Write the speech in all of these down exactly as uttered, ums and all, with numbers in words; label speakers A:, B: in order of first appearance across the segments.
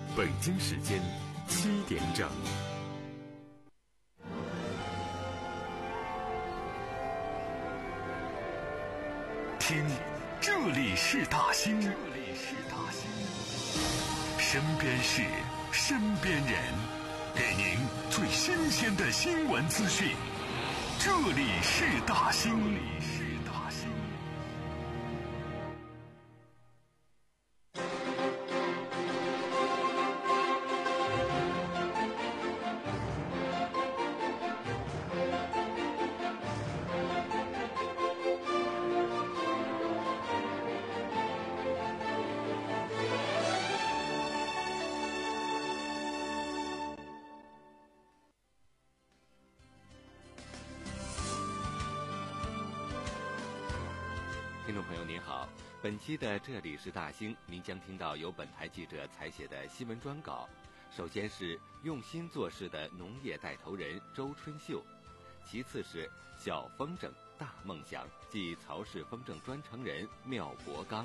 A: 北京时间七点整。听，这里是大兴，这里是大兴，身边事，身边人，给您最新鲜的新闻资讯。这里是大兴，这里是大兴。
B: 听众朋友您好，本期的这里是大兴，您将听到由本台记者采写的新闻专稿。首先是用心做事的农业带头人周春秀，其次是小风筝大梦想即曹氏风筝专承人缪伯刚。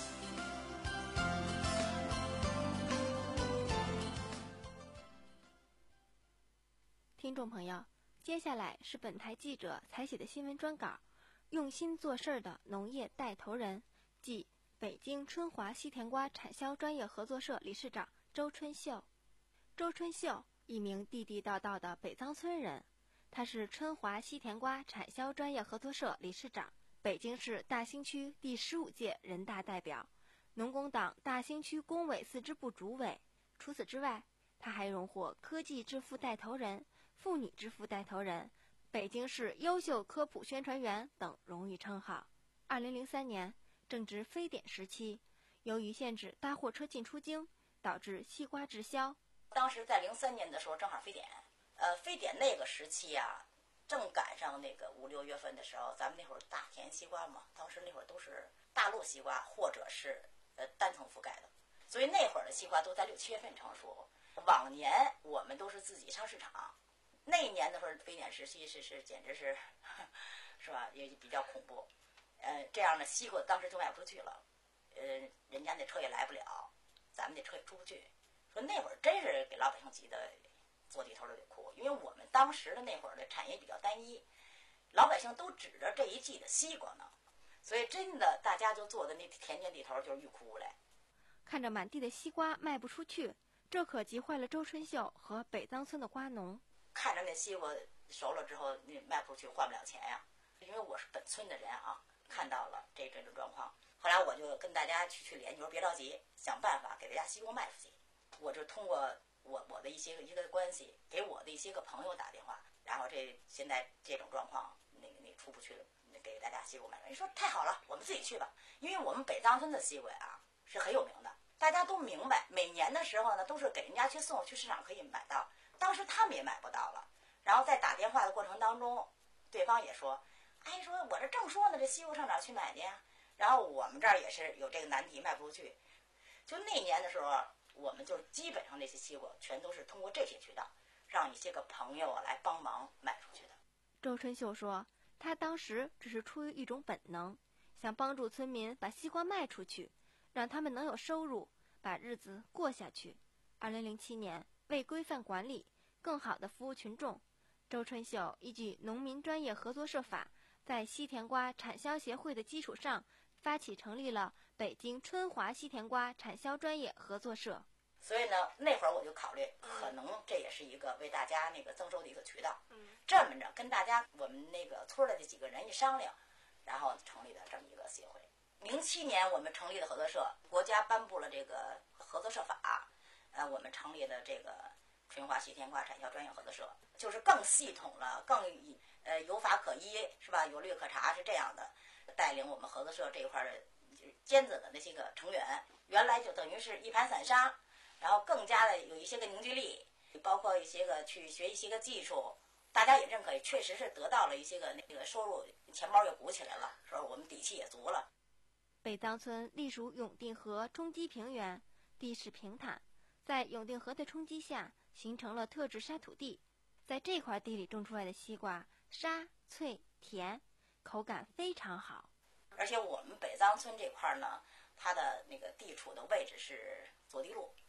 C: 听众朋友，接下来是本台记者采写的新闻专稿。用心做事的农业带头人，即北京春华西甜瓜产销专业合作社理事长周春秀。周春秀，一名地地道道的北藏村人，他是春华西甜瓜产销专业合作社理事长，北京市大兴区第十五届人大代表，农工党大兴区工委四支部主委。除此之外，他还荣获科技致富带头人、妇女致富带头人、北京市优秀科普宣传员等荣誉称号。二零零三年正值非典时期，由于限制大货车进出京，导致西瓜滞销。
D: 当时在零三年的时候，正好非典，呃，非典那个时期啊，正赶上那个五六月份的时候，咱们那会儿大田西瓜嘛，当时那会儿都是大陆西瓜或者是呃单层覆盖的，所以那会儿的西瓜都在六七月份成熟。往年我们都是自己上市场。那一年的时候，非典时期是是简直是，是吧？也比较恐怖，呃，这样的西瓜当时就卖不出去了，呃，人家那车也来不了，咱们那车也出不去。说那会儿真是给老百姓急得坐地头都得哭，因为我们当时的那会儿的产业比较单一，老百姓都指着这一季的西瓜呢，所以真的大家就坐在那田间地头就是欲哭无泪。
C: 看着满地的西瓜卖不出去，这可急坏了周春秀和北藏村的瓜农。
D: 看着那西瓜熟了之后，那卖不出去，换不了钱呀。因为我是本村的人啊，看到了这这种状况，后来我就跟大家去去联系，说别着急，想办法给大家西瓜卖出去。我就通过我我的一些个一个关系，给我的一些个朋友打电话，然后这现在这种状况，那个那个出不去了，给大家西瓜卖出去。你说太好了，我们自己去吧，因为我们北藏村的西瓜啊是很有名的，大家都明白，每年的时候呢都是给人家去送，去市场可以买到。当时他们也买不到了，然后在打电话的过程当中，对方也说，哎，说我这正说呢，这西瓜上哪儿去买去呀？然后我们这儿也是有这个难题，卖不出去。就那年的时候，我们就基本上那些西瓜全都是通过这些渠道，让一些个朋友来帮忙卖出去的。
C: 周春秀说，他当时只是出于一种本能，想帮助村民把西瓜卖出去，让他们能有收入，把日子过下去。二零零七年，为规范管理，更好地服务群众，周春秀依据《农民专业合作社法》，在西甜瓜产销协会的基础上，发起成立了北京春华西甜瓜产销专业合作社。
D: 所以呢，那会儿我就考虑，可能这也是一个为大家那个增收的一个渠道。嗯，这么着跟大家我们那个村的这几个人一商量，然后成立了这么一个协会。零七年我们成立的合作社，国家颁布了这个合作社法，呃，我们成立的这个春华西甜瓜产销专业合作社，就是更系统了，更呃有法可依，是吧？有律可查，是这样的。带领我们合作社这一块的尖子的那些个成员，原来就等于是一盘散沙，然后更加的有一些个凝聚力，包括一些个去学一些个技术，大家也认可，确实是得到了一些个那个收入，钱包也鼓起来了，说我们底气也足了。
C: 北藏村隶属永定河冲积平原，地势平坦，在永定河的冲击下形成了特质沙土地，在这块地里种出来的西瓜沙脆甜，口感非常好。
D: 而且我们北藏村这块呢，它的那个地处的位置是左地路，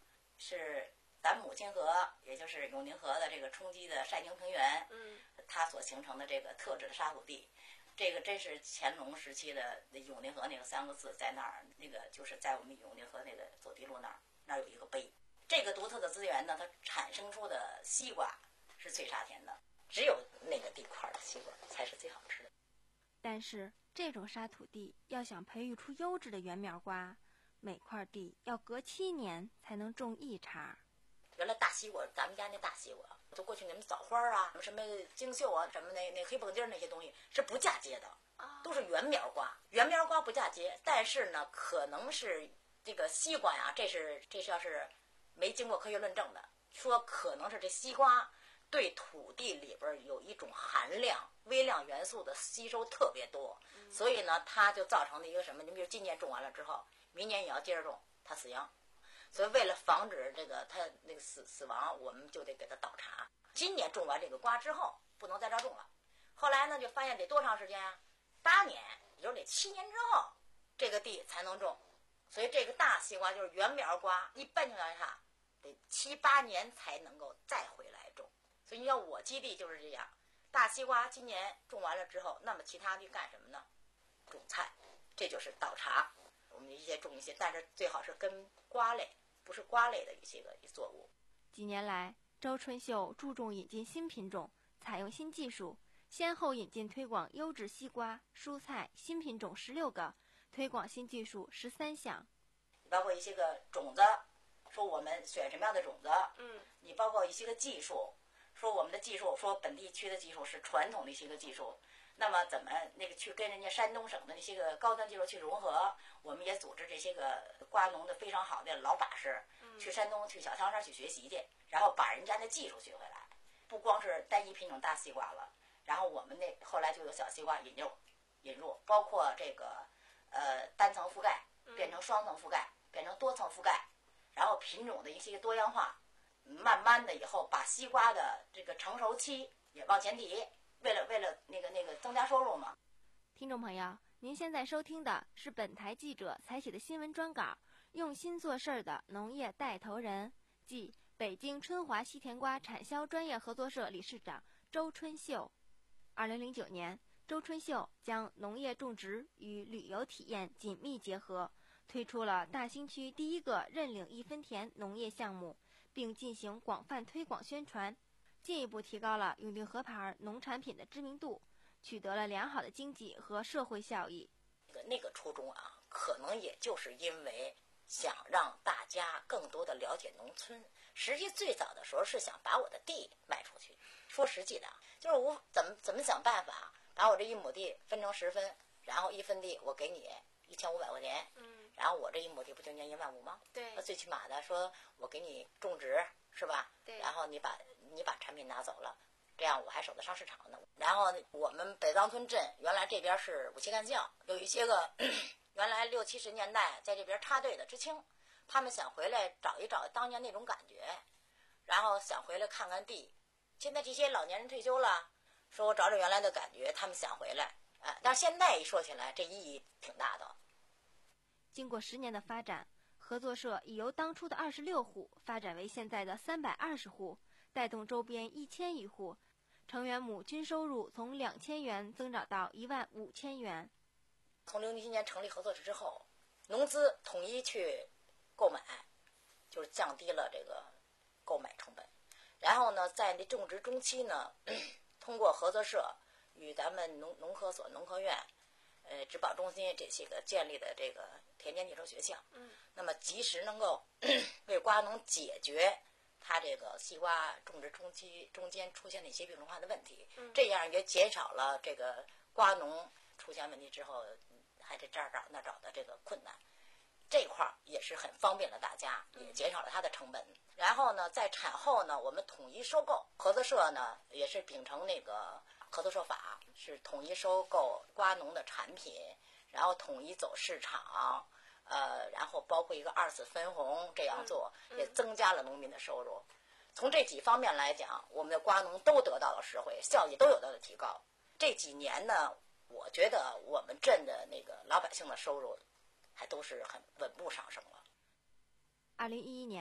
D: 是咱母亲河，也就是永宁河的这个冲积的晒凝平原，
C: 嗯，
D: 它所形成的这个特质的沙土地。这个真是乾隆时期的永宁河那个三个字在那儿，那个就是在我们永宁河那个走地路那儿，那儿有一个碑。这个独特的资源呢，它产生出的西瓜是最沙甜的，只有那个地块的西瓜才是最好吃的。
C: 但是这种沙土地要想培育出优质的圆苗瓜，每块地要隔七年才能种一茬。
D: 原来大西瓜，咱们家那大西瓜，就过去那么枣花啊，什么金秀啊，什么那那黑蹦筋那些东西是不嫁接的，都是圆苗瓜。圆苗瓜不嫁接，但是呢，可能是这个西瓜呀，这是这是要是没经过科学论证的，说可能是这西瓜对土地里边有一种含量微量元素的吸收特别多，所以呢，它就造成了一个什么？你比如今年种完了之后，明年也要接着种，它死秧。所以为了防止这个它那个死死亡，我们就得给它倒茬。今年种完这个瓜之后，不能再照种了。后来呢，就发现得多长时间啊？八年，也就是得七年之后，这个地才能种。所以这个大西瓜就是圆苗瓜，一般情况下得七八年才能够再回来种。所以你像我基地就是这样，大西瓜今年种完了之后，那么其他地干什么呢？种菜，这就是倒茬。我们一些种一些，但是最好是跟瓜类。不是瓜类的一些个作物。
C: 几年来，周春秀注重引进新品种，采用新技术，先后引进推广优质西瓜、蔬菜新品种十六个，推广新技术十三项。
D: 包括一些个种子，说我们选什么样的种子，
C: 嗯，
D: 你包括一些个技术，说我们的技术，说本地区的技术是传统的一些个技术。那么怎么那个去跟人家山东省的那些个高端技术去融合？我们也组织这些个瓜农的非常好的老把式，去山东去小汤山去学习去，然后把人家的技术学回来，不光是单一品种大西瓜了，然后我们那后来就有小西瓜引入，引入包括这个呃单层覆盖变成双层覆盖，变成多层覆盖，然后品种的一些多样化，慢慢的以后把西瓜的这个成熟期也往前提。为了为了那个那个增加收入嘛。
C: 听众朋友，您现在收听的是本台记者采写的新闻专稿，用心做事儿的农业带头人，即北京春华西甜瓜产销专业合作社理事长周春秀。二零零九年，周春秀将农业种植与旅游体验紧密结合，推出了大兴区第一个认领一分田农业项目，并进行广泛推广宣传。进一步提高了永定河牌农产品的知名度，取得了良好的经济和社会效益。
D: 那个那个初衷啊，可能也就是因为想让大家更多的了解农村。实际最早的时候是想把我的地卖出去。说实际的，就是我怎么怎么想办法把我这一亩地分成十分，然后一分地我给你一千五百块钱，
C: 嗯，
D: 然后我这一亩地不就年一万五吗？
C: 对，
D: 那最起码的说我给你种植是吧？
C: 对，
D: 然后你把你把产品拿走了，这样我还守得上市场呢。然后我们北藏村镇原来这边是武器干校，有一些个原来六七十年代在这边插队的知青，他们想回来找一找当年那种感觉，然后想回来看看地。现在这些老年人退休了，说我找找原来的感觉，他们想回来，呃，但是现在一说起来，这意义挺大的。
C: 经过十年的发展，合作社已由当初的二十六户发展为现在的三百二十户，带动周边一千余户，成员亩均收入从两千元增长到一万五千元。
D: 从零七年成立合作社之后，农资统一去购买，就是降低了这个购买成本。然后呢，在那种植中期呢，通过合作社与咱们农农科所、农科院、呃植保中心这些个建立的这个田间技术学校，
C: 嗯，
D: 那么及时能够为瓜农解决它这个西瓜种植中期中间出现的一些病虫害的问题，
C: 嗯，
D: 这样也减少了这个瓜农出现问题之后还得这儿找那找的这个困难。这块儿也是很方便了大家，也减少了它的成本。然后呢，在产后呢，我们统一收购，合作社呢也是秉承那个合作社法，是统一收购瓜农的产品，然后统一走市场，呃，然后包括一个二次分红，这样做也增加了农民的收入。从这几方面来讲，我们的瓜农都得到了实惠，效益都有到了提高。这几年呢，我觉得我们镇的那个老百姓的收入还都是很稳步上升了。
C: 二零一一年，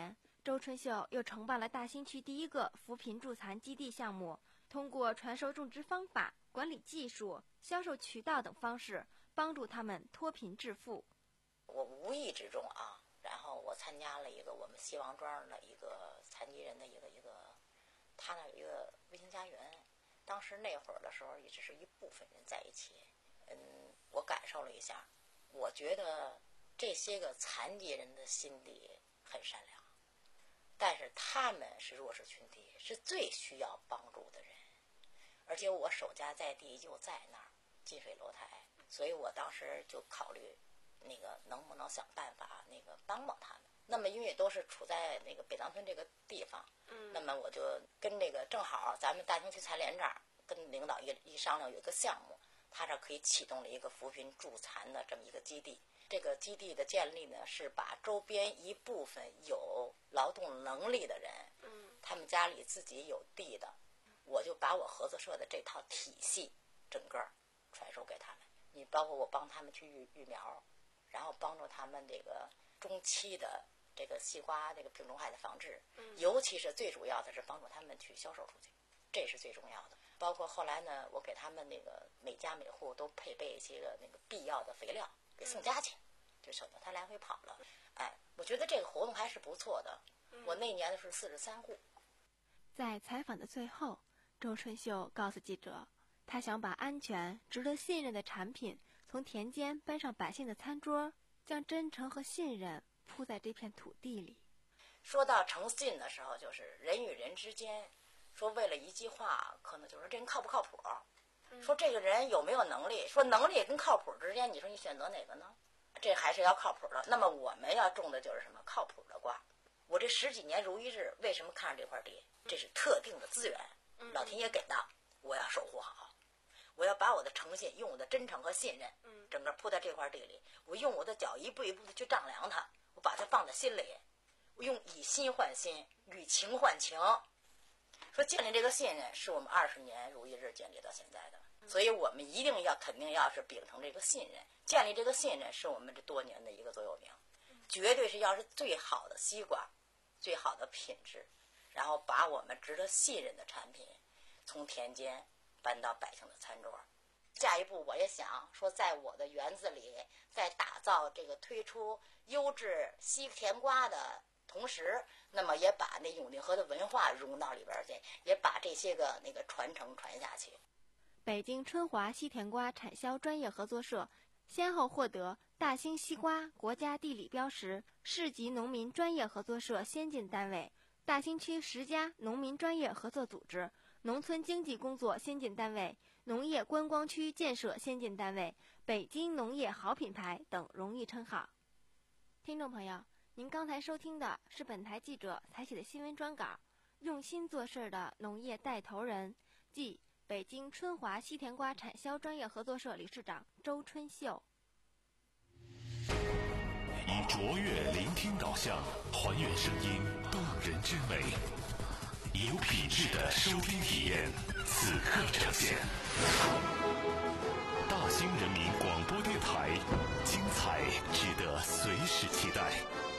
C: 周春秀又承办了大兴区第一个扶贫助残基地项目，通过传授种植方法、管理技术、销售渠道等方式，帮助他们脱贫致富。
D: 我无意之中啊，然后我参加了一个我们西王庄的一个残疾人的一个一个，他那有一个卫星家园。当时那会儿的时候，也只是一部分人在一起。嗯，我感受了一下，我觉得这些个残疾人的心地很善良，但是他们是弱势群体，是最需要帮助的人，而且我守家在地就在那儿，近水楼台，所以我当时就考虑那个能不能想办法那个帮帮他们。那么因为都是处在那个北塘村这个地方，嗯，那么我就跟这个正好咱们大兴区残联这儿跟领导一一商量，有一个项目，他这可以启动了一个扶贫助残的这么一个基地。这个基地的建立呢，是把周边一部分有劳动能力的人，嗯，他们家里自己有地的，我就把我合作社的这套体系整个传授给他们。你包括我帮他们去育育苗，然后帮助他们这个中期的这个西瓜这个病虫害的防治，尤其是最主要的是帮助他们去销售出去，这是最重要的。包括后来呢，我给他们那个每家每户都配备一些个那个必要的肥料，给送家去，就省得他来回跑了。哎，我觉得这个活动还是不错的。我那年的是四十三户。
C: 在采访的最后，周春秀告诉记者，他想把安全、值得信任的产品从田间搬上百姓的餐桌，将真诚和信任铺在这片土地里。
D: 说到诚信的时候，就是人与人之间，说为了一句话，可能就是这人靠不靠谱，说这个人有没有能力，说能力跟靠谱之间，你说你选择哪个呢？这还是要靠谱的。那么我们要种的就是什么靠谱的瓜。我这十几年如一日，为什么看上这块地？这是特定的资源，老天爷给的，我要守护好。我要把我的诚信，用我的真诚和信任，整个铺在这块地里。我用我的脚一步一步的去丈量它，我把它放在心里。我用以心换心，以情换情。说建立这个信任，是我们二十年如一日建立到现在的，所以我们一定要肯定要是秉承这个信任，建立这个信任是我们这多年的一个座右铭，绝对是要是最好的西瓜，最好的品质，然后把我们值得信任的产品从田间搬到百姓的餐桌。下一步我也想说，在我的园子里，在打造这个推出优质西甜瓜的同时，那么也把那永定河的文化融到里边去，也把这些个那个传承传下去。
C: 北京春华西甜瓜产销专业合作社先后获得大兴西瓜国家地理标识、市级农民专业合作社先进单位、大兴区十家农民专业合作组织、农村经济工作先进单位、农业观光区建设先进单位、北京农业好品牌等荣誉称号。听众朋友，您刚才收听的是本台记者采写的新闻专稿，用心做事的农业带头人，即北京春华西甜瓜产销专业合作社理事长周春秀。
A: 以卓越聆听导向，还原声音动人之美，有品质的收听体验，此刻呈现。大兴人民广播电台，精彩值得随时期待。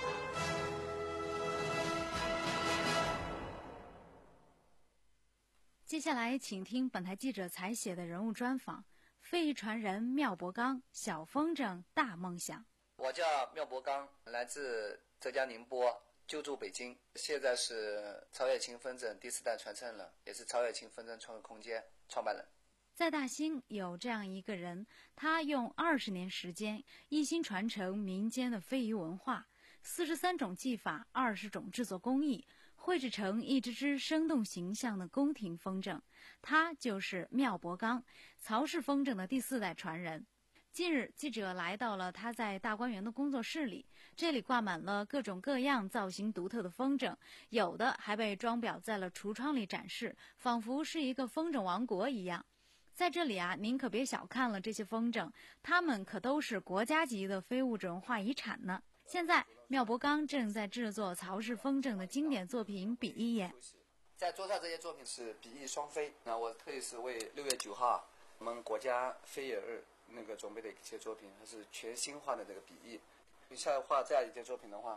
E: 接下来请听本台记者采写的人物专访：非遗传人缪伯刚，小风筝大梦想。
F: 我叫缪伯刚，来自浙江宁波，就住北京，现在是曹雪芹风筝第四代传承人，也是曹雪芹风筝创客空间创办人。
E: 在大兴有这样一个人，他用二十年时间一心传承民间的非遗文化，四十三种技法，二十种制作工艺，绘制成一只只生动形象的宫廷风筝。他就是缪伯刚，曹氏风筝的第四代传人。近日，记者来到了他在大观园的工作室里，这里挂满了各种各样造型独特的风筝，有的还被装裱在了橱窗里展示，仿佛是一个风筝王国一样。在这里啊，您可别小看了这些风筝，它们可都是国家级的非物质文化遗产呢。现在，缪伯刚正在制作曹氏风筝的经典作品《比翼眼》。
F: 在桌上这些作品是比翼双飞，那我特意是为六月九号我们国家飞野日那个准备的一些作品，它是全新化的这个比翼。你像画这样一件作品的话，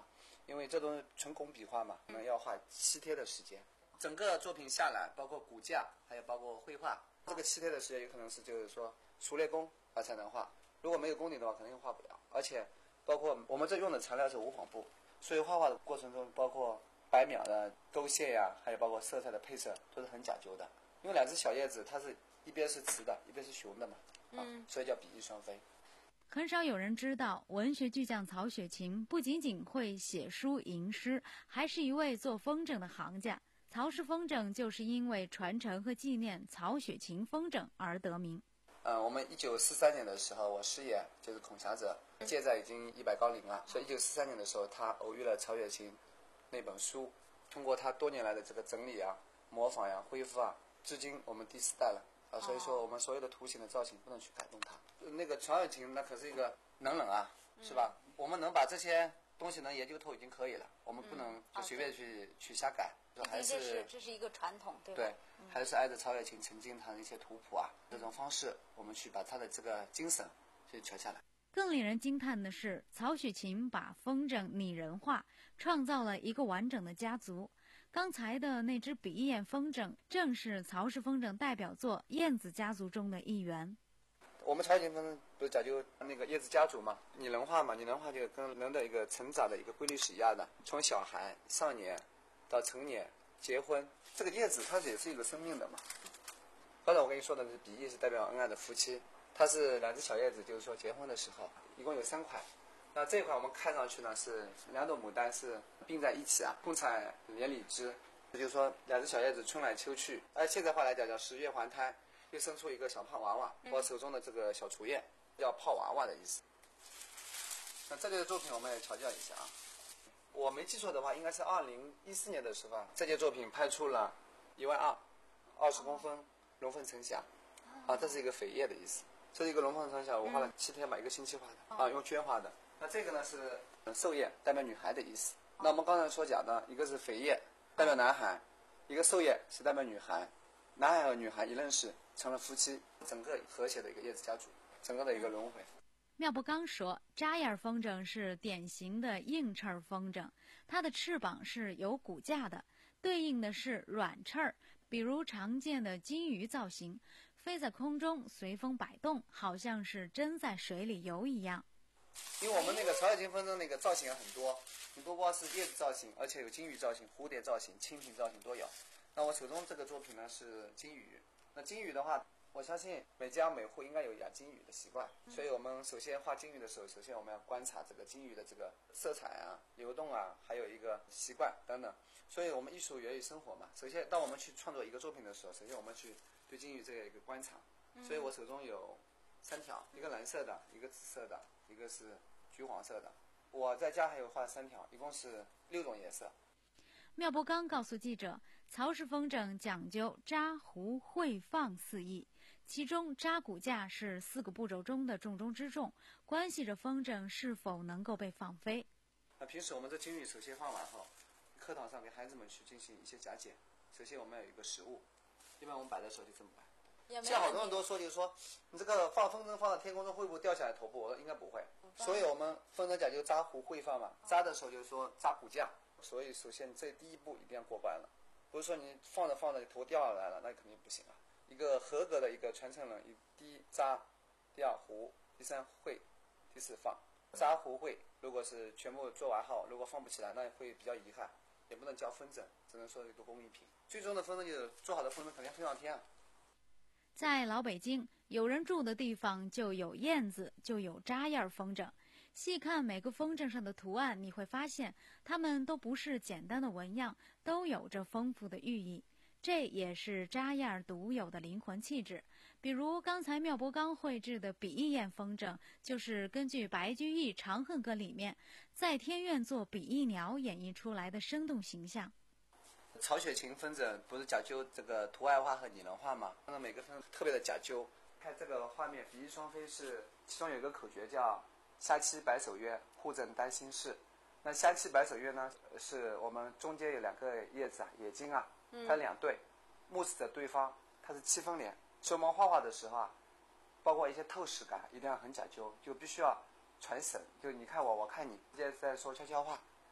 F: 因为这种纯工笔画嘛，可能要画七天的时间。整个作品下来，包括骨架，还有包括绘画，这个七天的时间有可能是就是说熟练工啊才能画，如果没有功底的话，肯定画不了。而且包括我们这用的材料是无纺布，所以画画的过程中，包括白描的勾线呀，还有包括色彩的配色，都是很讲究的。因为两只小叶子，它是一边是雌的，一边是雄的嘛，啊，
C: 嗯，
F: 所以叫比翼双飞。
E: 很少有人知道，文学巨匠曹雪芹不仅仅会写书吟诗，还是一位做风筝的行家。曹氏风筝就是因为传承和纪念曹雪芹风筝而得名。
F: 呃，我们一九四三年的时候，我师爷就是孔霞者，现在已经一百高龄了。所以一九四三年的时候，他偶遇了曹雪芹那本书，通过他多年来的这个整理啊、模仿呀、恢复啊，至今我们第四代了啊。所以说，我们所有的图形的造型不能去改动它。那个曹雪芹那可是一个能人啊，是吧？我们能把这些东西能研究透已经可以了，我们不能就随便去、嗯、去瞎改。还是
G: 这是这是一个传统，对吧？
F: 对，还是挨着曹雪芹曾经他的一些图谱啊，这种方式，我们去把他的这个精神去传下来。
E: 更令人惊叹的是，曹雪芹把风筝拟人化，创造了一个完整的家族。刚才的那只比翼雁风筝，正是曹氏风筝代表作燕子家族中的一员。
F: 我们曹雪芹风筝不是讲究那个叶子家族嘛，拟人化嘛，拟人化就跟人的一个成长的一个规律是一样的，从小孩、少年到成年、结婚，这个叶子它也是一个生命的嘛。刚才我跟你说的是比翼是代表恩爱的夫妻，它是两只小叶子，就是说结婚的时候一共有三块。那这一块我们看上去呢是两朵牡丹是并在一起啊，共采连理枝，也就是说两只小叶子春来秋去。按现在话来讲叫十月还胎，又生出一个小胖娃娃。我手中的这个小雏燕叫泡娃娃的意思。那这个作品我们也调教一下啊。我没记错的话，应该是二零一四年的时候，这件作品拍出了一万二，二十公分龙凤呈祥，啊，这是一个扉页的意思。这是一个龙凤呈祥，我画了七天吧，一个星期画的，啊，用绢画的。那这个呢是寿宴，代表女孩的意思。那我们刚才所讲的，一个是扉页，代表男孩；一个寿宴是代表女孩。男孩和女孩一认识，成了夫妻，整个和谐的一个叶子家族，整个的一个轮回。
E: 妙不刚说，扎眼风筝是典型的硬翅风筝，它的翅膀是有骨架的，对应的是软翅儿，比如常见的金鱼造型，飞在空中随风摆动，好像是真在水里游一样。
F: 因为我们那个曹雪芹风筝那个造型很多，很多不光是叶子造型，而且有金鱼造型、蝴蝶造型、蜻蜓造型都有。那我手中这个作品呢是金鱼，那金鱼的话，我相信每家每户应该有养金鱼的习惯，所以我们首先画金鱼的时候，首先我们要观察这个金鱼的这个色彩啊、流动啊，还有一个习惯等等。所以我们艺术源于生活嘛。首先，当我们去创作一个作品的时候，首先我们去对金鱼这个一个观察。所以我手中有三条，一个蓝色的，一个紫色的，一个是橘黄色的。我在家还有画三条，一共是六种颜色。
E: 妙不刚告诉记者，曹氏风筝讲究扎、弧、绘、放四艺。其中扎骨架是四个步骤中的重中之重，关系着风筝是否能够被放飞。
F: 那平时我们这金鱼首先放完后，课堂上给孩子们去进行一些讲解。首先我们有一个实物，一般我们摆的时候就这么摆。像好多人都说，就是说你这个放风筝放到天空中会不会掉下来头部？我说应该不会。所以我们风筝讲究扎弧绘放嘛，扎的时候就是说扎骨架。所以首先这第一步一定要过关了，不是说你放着放着头掉下来了，那肯定不行啊。一个合格的一个传承人，第一扎，第二弧，第三绘，第四放。扎弧绘如果是全部做完后，如果放不起来，那会比较遗憾，也不能叫风筝，只能说是一个工艺品。最终的风筝就是做好的风筝肯定飞上天啊。
E: 在老北京，有人住的地方就有燕子，就有扎眼风筝。细看每个风筝上的图案，你会发现它们都不是简单的纹样，都有着丰富的寓意。这也是扎眼独有的灵魂气质。比如刚才妙不刚绘制的比翼雁风筝，就是根据白居易《长恨歌》里面在天愿做比翼鸟演绎出来的生动形象。
F: 曹雪芹风筝不是讲究这个图案化和拟人化吗？那每个风筝特别的讲究。看这个画面，比翼双飞是其中有一个口诀叫虾栖白首约，户正丹心事。那虾栖白首约呢，是我们中间有两个叶子啊，眼睛啊，它两对，目视着对方，它是七分连。所以我们画画的时候啊，包括一些透视感一定要很讲究，就必须要传神，就你看我，我看你，直接在说悄悄话，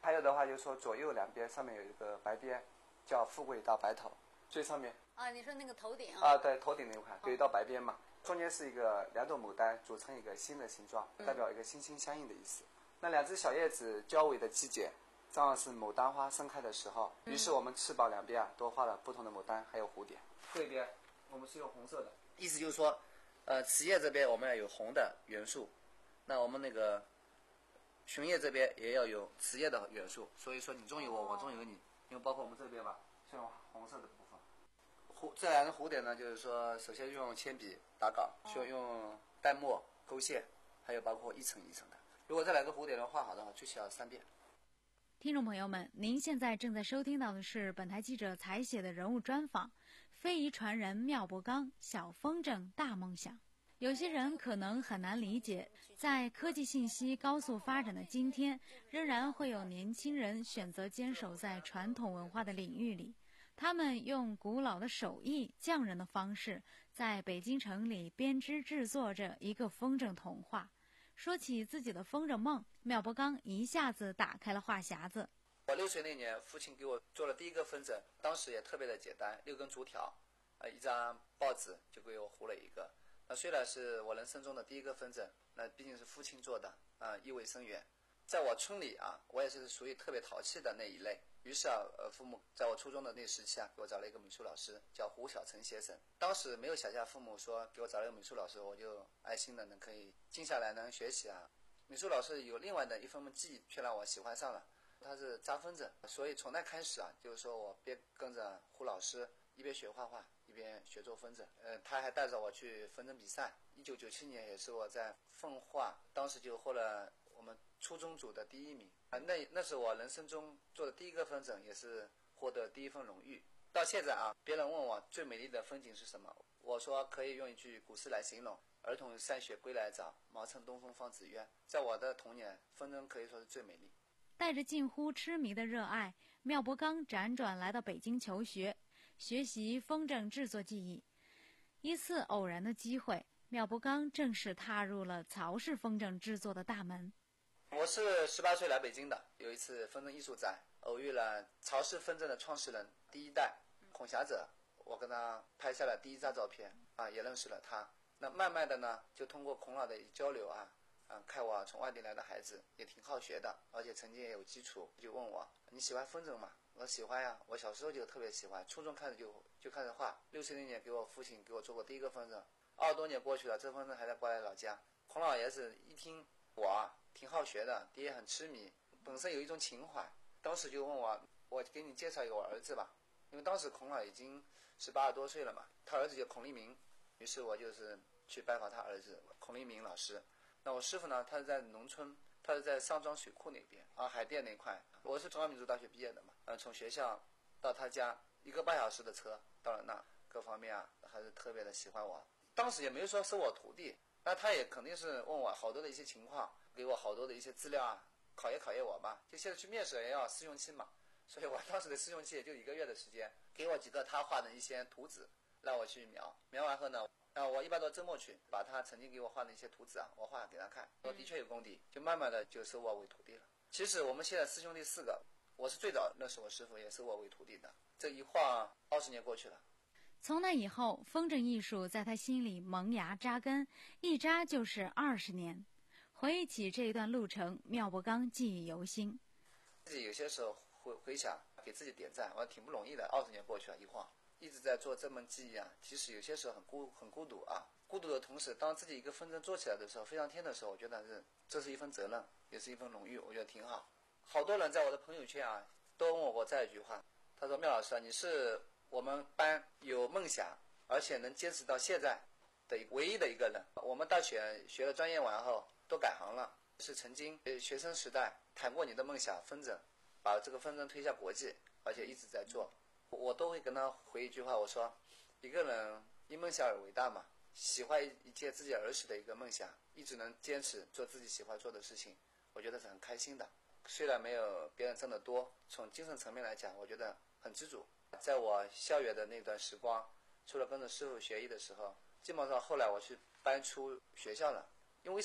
F: 还有的话就是说左右两边上面有一个白边，叫富贵大白头，最上面
G: 啊，你说那个头顶
F: 啊，对，头顶那一块有一道白边嘛，中间是一个两朵牡丹组成一个心的形状，代表一个心心相印的意思。那两只小叶子交尾的季节，正好是牡丹花盛开的时候，于是我们翅膀两边啊多画了不同的牡丹，还有蝴蝶。这边我们是用红色的，意思就是说，呃，雌叶这边我们要有红的元素，那我们那个雄叶这边也要有雌叶的元素，所以说你中有我，我中有你，因为包括我们这边吧，是用红色的部分。蝴这两个蝴蝶呢，就是说首先用铅笔打稿，需要用淡墨勾线，还有包括一层一层的。如果这两个蝴蝶能画好的话，最起要三遍。
E: 听众朋友们，您现在正在收听到的是本台记者采写的人物专访，非遗传人妙博刚，小风筝大梦想。有些人可能很难理解，在科技信息高速发展的今天，仍然会有年轻人选择坚守在传统文化的领域里。他们用古老的手艺、匠人的方式，在北京城里编织制作着一个风筝童话。说起自己的风筝梦，妙博刚一下子打开了话匣子。
F: 我六岁那年，父亲给我做了第一个风筝，当时也特别的简单，六根竹条，呃，一张报纸就给我糊了一个。那虽然是我人生中的第一个风筝，那毕竟是父亲做的，啊、呃，意味深远。在我村里啊，我也是属于特别淘气的那一类。于是啊，呃，父母在我初中的那时期啊，给我找了一个美术老师，叫胡小成先生。当时没有想象父母说给我找了一个美术老师，我就安心的能可以静下来能学习啊。美术老师有另外的一份技艺，却让我喜欢上了，他是扎风筝。所以从那开始啊，就是说我边跟着胡老师一边学画画，一边学做风筝。呃，他还带着我去风筝比赛。一九九七年也是我在奉化，当时就获了我们初中组的第一名啊，那那是我人生中做的第一个风筝，也是获得第一份荣誉。到现在啊，别人问我最美丽的风景是什么，我说可以用一句古诗来形容：儿童散学归来早，毛乘东风放纸鸢。在我的童年，风筝可以说是最美丽。
E: 带着近乎痴迷的热爱，妙博刚辗转来到北京求学，学习风筝制作技艺。一次偶然的机会，妙博刚正式踏入了曹氏风筝制作的大门。
F: 我是十八岁来北京的，有一次风筝艺术展，偶遇了曹氏风筝的创始人第一代孔霞者，我跟他拍下了第一张照片啊，也认识了他。那慢慢的呢，就通过孔老的交流啊，啊，看我从外地来的孩子也挺好学的，而且成绩也有基础，就问我你喜欢风筝吗？我说喜欢呀，我小时候就特别喜欢，初中开始就就开始画，六岁那年给我父亲给我做过第一个风筝，二十多年过去了，这风筝还在挂在老家。孔老爷子一听我啊挺好学的，爹很痴迷，本身有一种情怀，当时就问我，我给你介绍一个我儿子吧，因为当时孔老已经十八多岁了嘛，他儿子叫孔立明，于是我就是去拜访他儿子孔立明老师。那我师傅呢，他是在农村，他是在上庄水库那边啊，海淀那块。我是中央民族大学毕业的嘛，呃，从学校到他家一个半小时的车到了那，各方面啊还是特别的喜欢我。当时也没有说收我徒弟，那他也肯定是问我好多的一些情况，给我好多的一些资料啊，考验考验我嘛。就现在去面试也要试用期嘛，所以我当时的试用期也就一个月的时间，给我几个他画的一些图纸，让我去描。描完后呢，啊，我一般到周末去把他曾经给我画的一些图纸啊，我画给他看，我的确有功底，就慢慢的就收我为徒弟了。其实我们现在师兄弟四个，我是最早认识我师傅，也收我为徒弟的。这一画二十年过去了。
E: 从那以后，风筝艺术在他心里萌芽扎根，一扎就是二十年。回忆起这一段路程，妙博刚记忆犹新。
F: 自己有些时候回回想，给自己点赞，我挺不容易的。二十年过去了，一晃一直在做这门技艺啊，其实有些时候很孤很孤独啊。孤独的同时，当自己一个风筝做起来的时候，飞上天的时候，我觉得是这是一份责任，也是一份荣誉，我觉得挺好。好多人在我的朋友圈啊，都问我过这一句话，他说：“妙老师啊，你是我们班有梦想，而且能坚持到现在的唯一的一个人。我们大学学了专业完后都改行了，是曾经学生时代谈过你的梦想风筝，把这个风筝推向国际，而且一直在做。我都会跟他回一句话，我说一个人因梦想而伟大嘛，喜欢一件自己儿时的一个梦想，一直能坚持做自己喜欢做的事情，我觉得是很开心的。虽然没有别人挣得多，从精神层面来讲，我觉得很知足。在我校园的那段时光，除了跟着师傅学艺的时候，基本上后来我去搬出学校了。因为为什么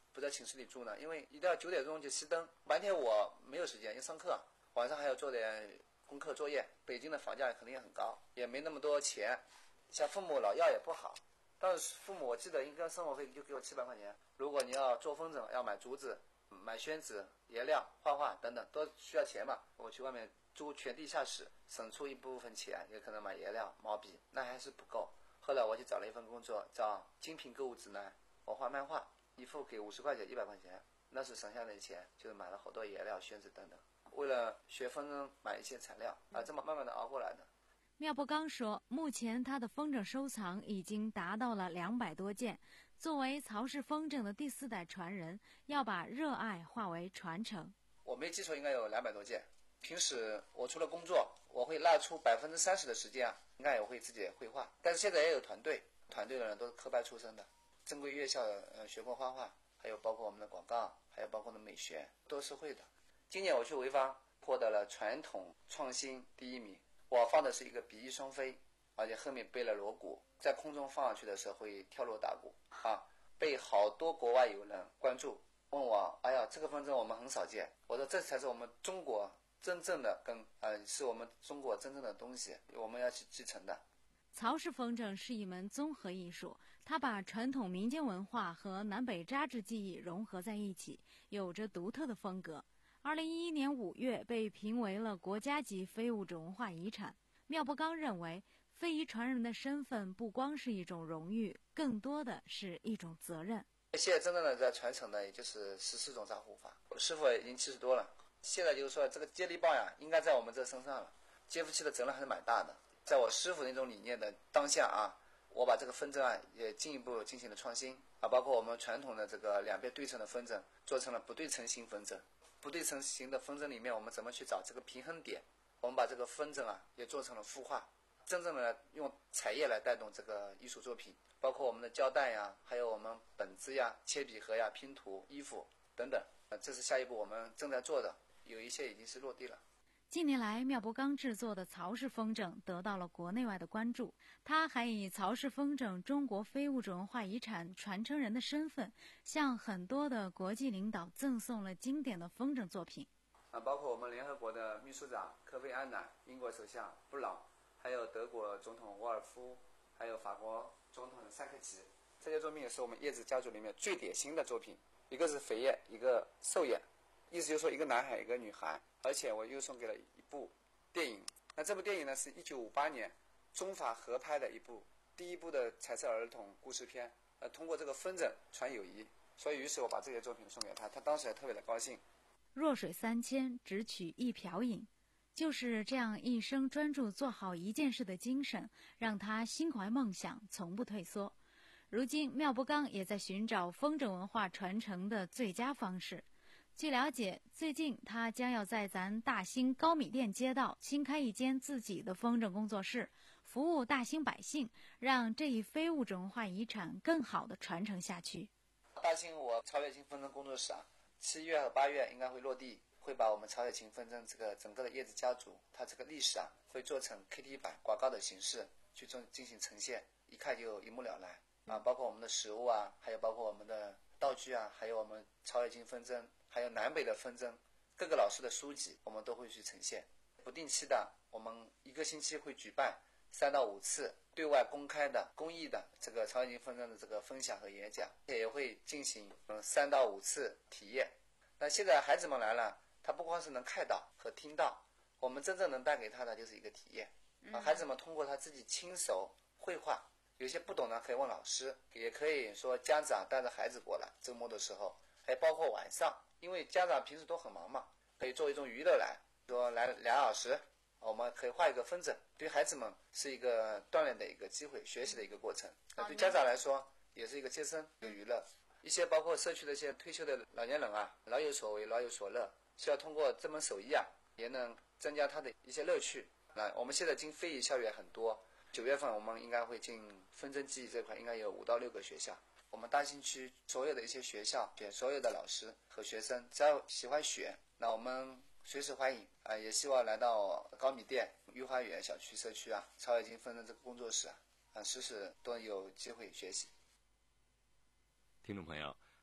F: 不在寝室里住呢？因为一到九点钟就熄灯，白天我没有时间要上课，晚上还要做点功课作业。北京的房价肯定也很高，也没那么多钱，像父母老要也不好。当时父母我记得应该生活费就给我七百块钱，如果你要做风筝，要买竹子、买宣纸、颜料、画画等等，都需要钱嘛。我去外面租全地下室，省出一部分钱，也可能买颜料、毛笔，那还是不够。后来我去找了一份工作，叫精品购物指南，我画漫画，一幅给五十块钱、一百块钱，那是省下来的钱，就是买了好多颜料、宣纸等等，为了学风筝买一些材料啊，这么慢慢的熬过来的。
E: 缪伯刚说，目前他的风筝收藏已经达到了两百多件。作为曹氏风筝的第四代传人，要把热爱化为传承。
F: 我没记错，应该有两百多件。平时我除了工作，我会拉出百分之三十的时间啊，应该也会自己绘画。但是现在也有团队，团队的人都是科班出身的，正规院校呃学过画画，还有包括我们的广告，还有包括的美学，都是会的。今年我去潍坊，获得了传统创新第一名。我放的是一个比翼双飞，而且后面背了锣鼓，在空中放上去的时候会跳锣打鼓啊，被好多国外友人关注，问我，哎呀，这个风筝我们很少见。我说这才是我们中国真正的根，呃，是我们中国真正的东西，我们要去继承的。
E: 曹氏风筝是一门综合艺术，它把传统民间文化和南北扎制技艺融合在一起，有着独特的风格。二零一一年五月被评为了国家级非物质文化遗产。缪伯刚认为，非遗传人的身份不光是一种荣誉，更多的是一种责任。
F: 现在真正的在传承的也就是十四种扎护法，我师傅已经七十多了，现在就是说这个接力棒呀，应该在我们这身上了，接夫妻的责任还是蛮大的。在我师傅那种理念的当下啊，我把这个风筝啊也进一步进行了创新啊，包括我们传统的这个两边对称的风筝，做成了不对称型风筝。不对称型的风筝里面，我们怎么去找这个平衡点？我们把这个风筝啊也做成了孵化，真正的用彩页来带动这个艺术作品，包括我们的胶带呀，还有我们本子呀、铅笔盒呀、拼图、衣服等等。呃，这是下一步我们正在做的，有一些已经是落地了。
E: 近年来，缪伯刚制作的曹氏风筝得到了国内外的关注。他还以曹氏风筝中国非物质文化遗产传承人的身份，向很多的国际领导赠送了经典的风筝作品。
F: 啊，包括我们联合国的秘书长科菲安南、英国首相布朗，还有德国总统沃尔夫，还有法国总统的萨科齐。这些作品也是我们叶子家族里面最典型的作品，一个是肥叶，一个瘦叶，意思就是说一个男孩一个女孩。而且我又送给了一部电影，那这部电影呢是一九五八年中法合拍的一部第一部的彩色儿童故事片，呃，通过这个风筝传友谊，所以于是我把这些作品送给他，他当时也特别的高兴。
E: 弱水三千，只取一瓢饮，就是这样一生专注做好一件事的精神，让他心怀梦想，从不退缩。如今，缪伯刚也在寻找风筝文化传承的最佳方式。据了解，最近他将要在咱大兴高米店街道新开一间自己的风筝工作室，服务大兴百姓，让这一非物质文化遗产更好地传承下去。
F: 大兴我曹雪芹风筝工作室啊，七月和八月应该会落地，会把我们曹雪芹风筝这个整个的叶子家族，它这个历史啊，会做成 K T 版广告的形式去做进行呈现，一看就一目了然啊，包括我们的实物啊，还有包括我们的道具啊，还有我们曹雪芹风筝，还有南北的风筝，各个老师的书籍我们都会去呈现。不定期的，我们一个星期会举办三到五次对外公开的公益的这个曹雪芹风筝的这个分享和演讲，也会进行嗯三到五次体验。那现在孩子们来了，他不光是能看到和听到，我们真正能带给他的就是一个体验啊。孩子们通过他自己亲手绘画，有些不懂呢可以问老师，也可以说家长带着孩子过来，周末的时候，还包括晚上，因为家长平时都很忙嘛，可以做一种娱乐来，说来俩小时，我们可以画一个风筝，对孩子们是一个锻炼的一个机会，学习的一个过程。那对家长来说也是一个接生，一个娱乐。一些包括社区的一些退休的老年人啊，老有所为，老有所乐，需要通过这门手艺啊，也能增加他的一些乐趣。那我们现在进非遗校园很多，九月份我们应该会进风筝技艺这块，应该有五到六个学校。我们大兴区所有的一些学校，所有的老师和学生，只要喜欢学，那我们随时欢迎啊！也希望来到高米店、御花园小区社区啊，曹雪芹风筝这个工作室啊，啊，时时都有机会学习。
B: 听众朋友，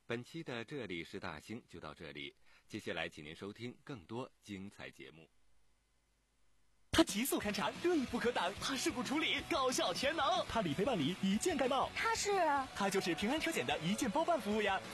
B: 本期的这里是大兴就到这里，接下来请您收听更多精彩节目。
H: 他急速勘查，锐不可挡；他事故处理，高效全能；他理赔办理，一键盖帽。
I: 他是？
H: 他就是平安车险的一键包办服务呀！